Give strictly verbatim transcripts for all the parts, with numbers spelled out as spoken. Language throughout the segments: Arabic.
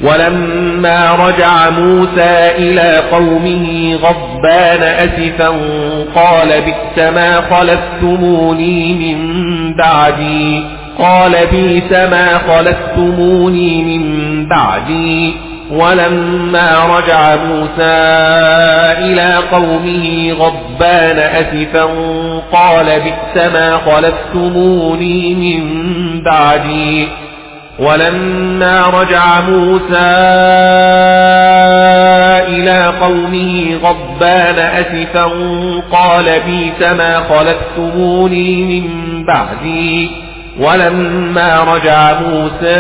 ولما رجع موسى إلى قومه غضبان أسفا قال بئس ما خلفتموني من بعدي قال بئس ما خلفتموني من بعدي ولما رجع موسى إلى قومه غضبان أسفا قال بئس ما خلفتموني من بعدي ولما رجع موسى إلى قومه غضبان أسفا قال بئس ما خلفتموني من بعدي ولما رجع موسى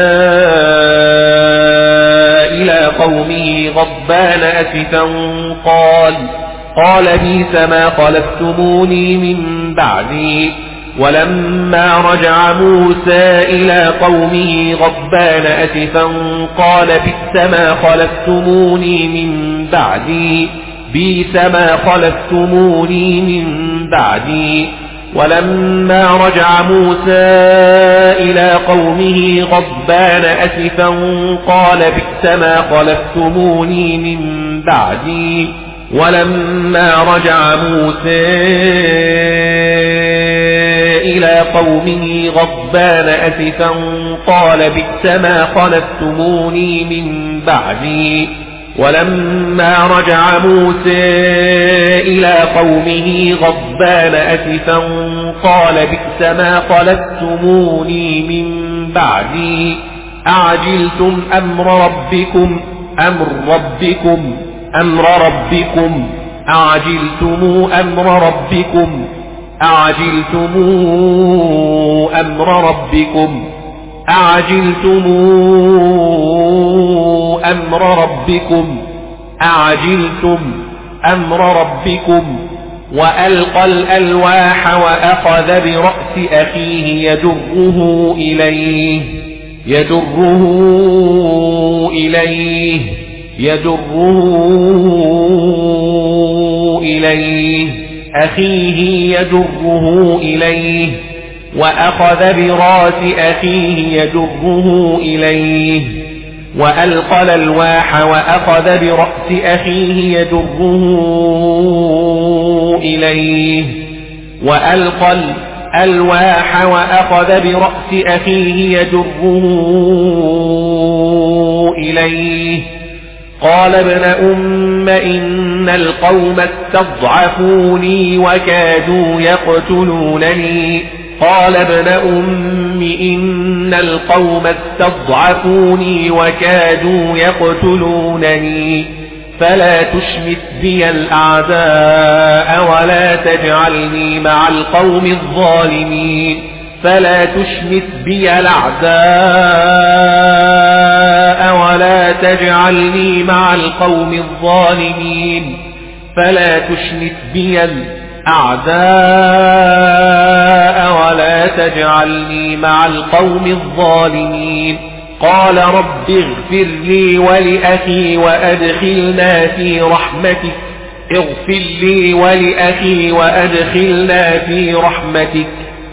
إلى قومه غضبان أسفا قال قال بئس ما خلفتموني من بعدي ولما رجع موسى إلى قومه غضبان أسفا قال بئس ما خلفتموني من بعدي بئس ما خلفتموني من بعدي ولما رجع موسى إلى قومه غضبان أسفا قال بئس ما خلفتموني من بعدي ولما رجع موسى إلى قومه غضبان أسفا قال بئس ما خلفتموني من بعدي ولما رجع موسى إلى قومه غضبان أسفا قال بئس ما خلفتموني من بعدي أعجلتم أمر ربكم أمر ربكم أمر ربكم أعجلتم أمر ربكم أعجلتم أمر ربكم أعجلتم أمر ربكم أعجلتم أمر ربكم وألقى الألواح وأخذ برأس أخيه يجره إليه يجره إليه يجره إليه أخيه يجره إليه وأخذ برأس أخيه يجره إليه وألقى الألواح وأخذ برأس أخيه يجره إليه وألقى الألواح وأخذ برأس أخيه يجره إليه قال ابن أم إن القوم استضعفوني وكادوا يقتلونني قال ابن أم إن القوم استضعفوني وكادوا يقتلونني فلا تشمت بي الأعداء ولا تجعلني مع القوم الظالمين فلا تشمت بي الأعداء ولا تجعلني مع القوم الظالمين فلا تشمت بي الأعداء ولا تجعلني مع القوم الظالمين قال رب اغفر لي ولأخي وأدخلنا في رحمتك اغفر لي ولأخي وأدخلنا في رحمتك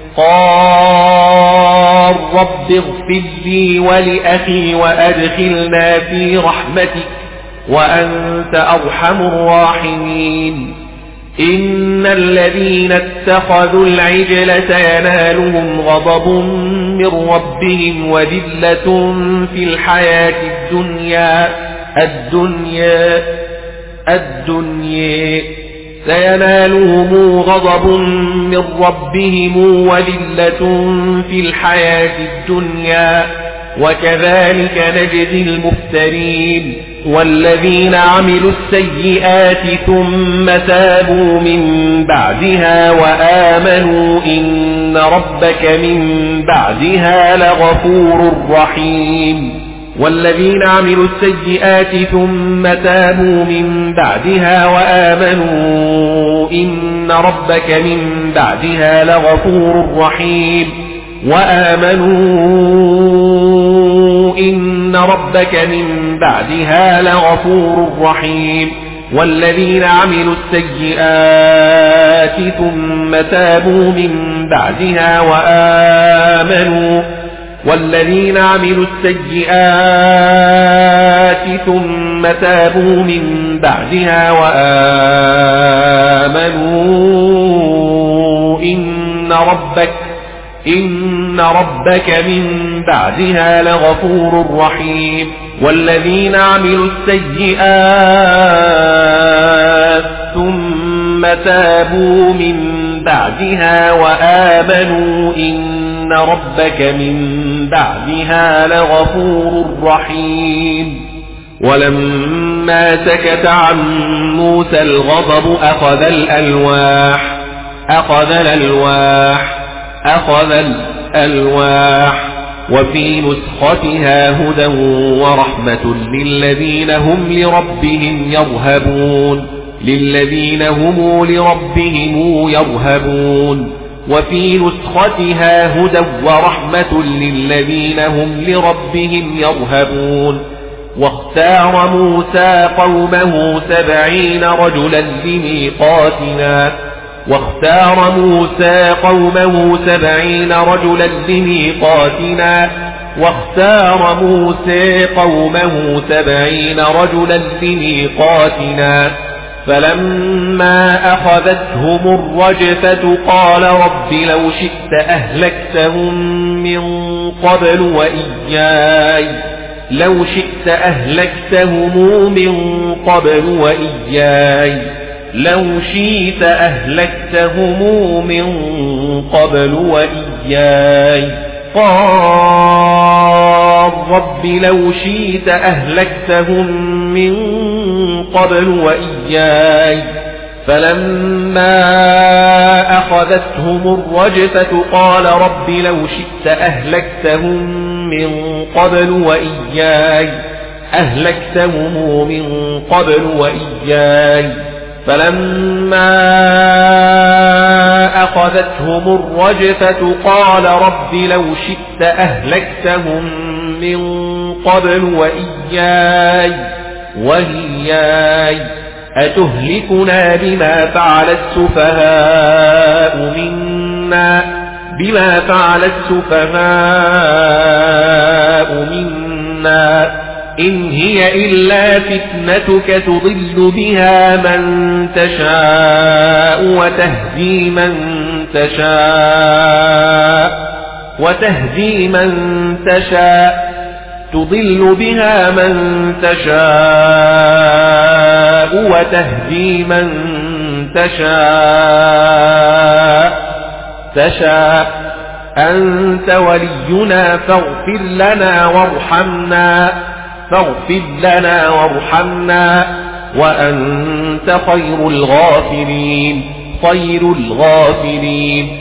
قال رب اغفر لي ولأخي وأدخلنا في رحمتك وأنت أرحم الراحمين إن الذين اتخذوا العجل سينالهم غضب من ربهم وذلة في الحياة الدنيا الدنيا الدنيا سينالهم غضب من ربهم وذلة في الحياة الدنيا وكذلك نجزي المفترين والذين عملوا السيئات ثم تابوا من بعدها وآمنوا إن ربك من بعدها لغفور رحيم والذين عملوا السيئات ثم تابوا من بعدها وآمنوا إن ربك من بعدها لغفور رحيم وآمنوا إن ربك من بعدها لغفور رحيم والذين عملوا السيئات ثم تابوا من بعدها وآمنوا والذين عملوا السيئات السيئات ثم تابوا من بعدها وآمنوا إن ربك إن ربك من بعدها لغفور رحيم والذين عملوا السيئات ثم تابوا من بعدها وآمنوا إن ربك من بعدها لغفور رحيم ولما سكت عن موسى الغضب أخذ الألواح أخذ الألواح أخذ الألواح وفي نسختها هدى ورحمة للذين هم لربهم يرهبون للذين هم لربهم يرهبون وفي نسختها هدى ورحمة للذين هم لربهم يرهبون واختار موسى قومه سبعين رجلا لميقاتنا واختار موسى قومه سبعين رجلا لميقاتنا واختار موسى قومه سبعين رجلا لميقاتنا فلما أخذتهم الرجفة قال رب لو شئت أهلكتهم من قبل وإياي لو شئت أهلكتهم من قبل وإياي لو شئت أهلكتهم من قبل وإياي قال رب لو شئت أهلكتهم من قبل وإياي فلما أخذتهم الرجفة قال رب لو شئت أهلكتهم من قبل وإياي أهلكتهم من قبل وإياي فلما أخذتهم الرجفة قال رب لو شئت أهلكتهم من قبل وإياي وإياي أتهلكنا بما فعل السفهاء منا بما فعل السفهاء منا إن هي إلا فتنتك تضل بها من تشاء وتهدي من تشاء وتهدي من تشاء تضل بها من تشاء وتهدي من تشاء تشاء أنت ولينا فاغفر لنا وارحمنا فاغفر لنا وارحمنا وأنت خير الغافرين خير الغافرين